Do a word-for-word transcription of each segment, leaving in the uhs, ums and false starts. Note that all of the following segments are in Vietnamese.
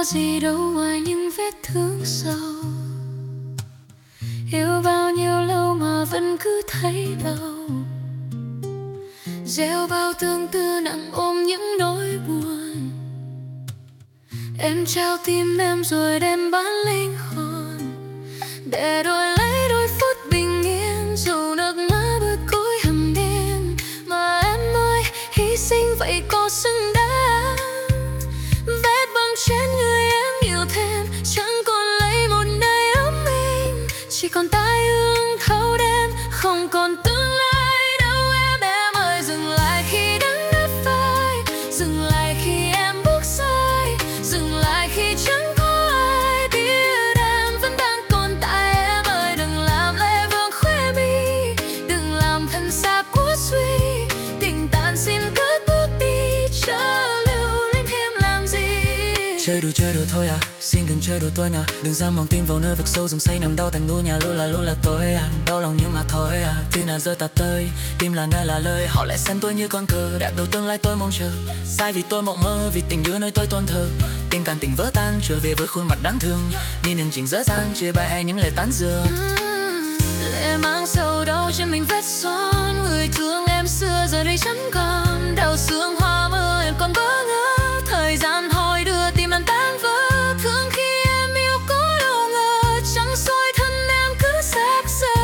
có gì đâu ngoài những vết thương sâu. Yêu bao nhiêu lâu mà vẫn cứ thấy đau, gieo bao tương tư nặng ôm những nỗi buồn. Em trao tim em rồi đem bán linh hồn, để đổi lấy đôi phút bình yên. Dù nước mắt bớt cối hầm đen, mà em ơi hy sinh vậy có xứng đáng. Vết băng trên người em nhiều thêm, chẳng còn lấy một nơi ấm mình, chỉ còn tai ương thâu đêm, không còn tương lai đâu em. Em ơi dừng lại khi đắng ngắt phai, dừng lại khi em bước sai, dừng lại khi chẳng có ai biết em vẫn đang tồn tại. Em ơi đừng làm lệ vương khóe mi, đừng làm thân xác của suy. Tình tàn xin cất bước đi, chớ lưu luyến thêm làm gì. Chơi đùa chơi đùa thôi à, xin đừng chơi đùa tôi nào. Đừng dám mong tin vào nơi vực sâu rừng xây nằm đau thành ngôi nhà. Luôn là luôn là tôi à, đau lòng nhưng mà thôi à. Khi nào rơi tạt tơi, tim là nơi là lời. Họ lại xem tôi như con cờ, đẹp đầu tương lai tôi mong chờ. Sai vì tôi mộng mơ, vì tình yêu nơi tôi tôn thờ. Tình cảm tình vỡ tan, trở về với khuôn mặt đáng thương. Nhìn hành trình dở dang, chia bài hay những lời tán dương. uhm, Lệ mang sầu đau trên mình vết son. Người thương em xưa giờ đây chẳng còn, đau sương hoa mơ em còn bỡ ngỡ. Thời gian thôi đưa tim em tan vỡ. Thương khi em yêu có đâu ngờ, chẳng xôi thân em cứ xác xơ.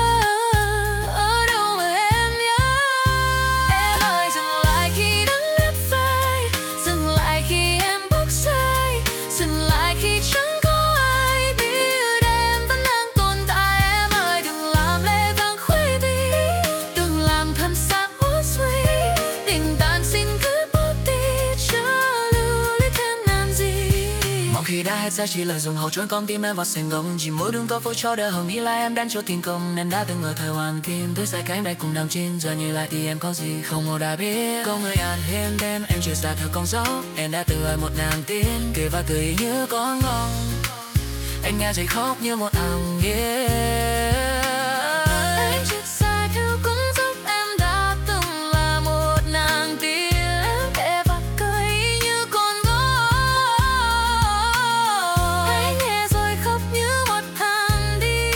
Ở đâu mà em nhớ. Em ơi dừng lại khi đắng ngắt phai, dừng lại khi em bước sai, dừng lại khi chẳng có ai biết em vẫn đang tồn tại. Em ơi đừng làm lệ vang khuấy đi, đừng làm thân xác uất suy. Tình tàn xin cứ bước đi, chớ lưu luyến thêm làm gì. Mong khi đã hết giá trị lời dùng hậu trốn con tim em vào sành gồng. Chỉ mỗi đường có phố cho đỡ hồng nghĩ là em đang cho tình công. Nên đã từng ở thời hoàng kim tới sai cánh đây cùng đàm trên. Giờ nhìn lại thì em có gì không ngờ đã biết. Có người ăn thêm đen em chưa ra theo con dấu. Em đã từng ở một nàng tiên kể và cười như con ngông. Anh nghe giây khóc như một ảo nghĩa. Anh chết sai theo cũng giúp em đã từng là một nàng tiên kể và cười như con ngốc. Anh nghe rồi khóc như một thằng đi.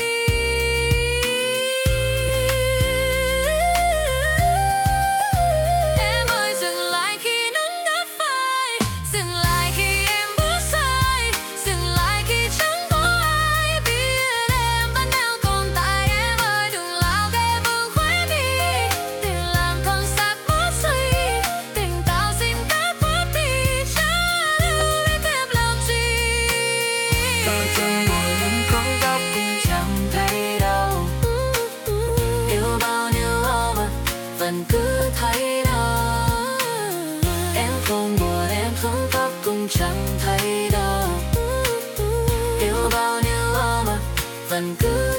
Em ơi dừng lại khi nắng ngắt phai, dừng lại khi em bước sai, dừng lại khi chẳng có ai biết em vẫn đang tồn tại. Em ơi đừng lao ghé vương khóe mi, đừng làm thân xác mất suy. Tình tao xin cất bước đi, chớ lưu luyến thêm làm gì. Tôi chân ngồi lưng không góc cũng chẳng thấy đâu. Yêu bao nhiêu ôm ấp vẫn cứ thấy đau. Em không buồn em không khóc cũng chẳng thấy đâu. Yêu bao nhiêu ôm ấp vẫn cứ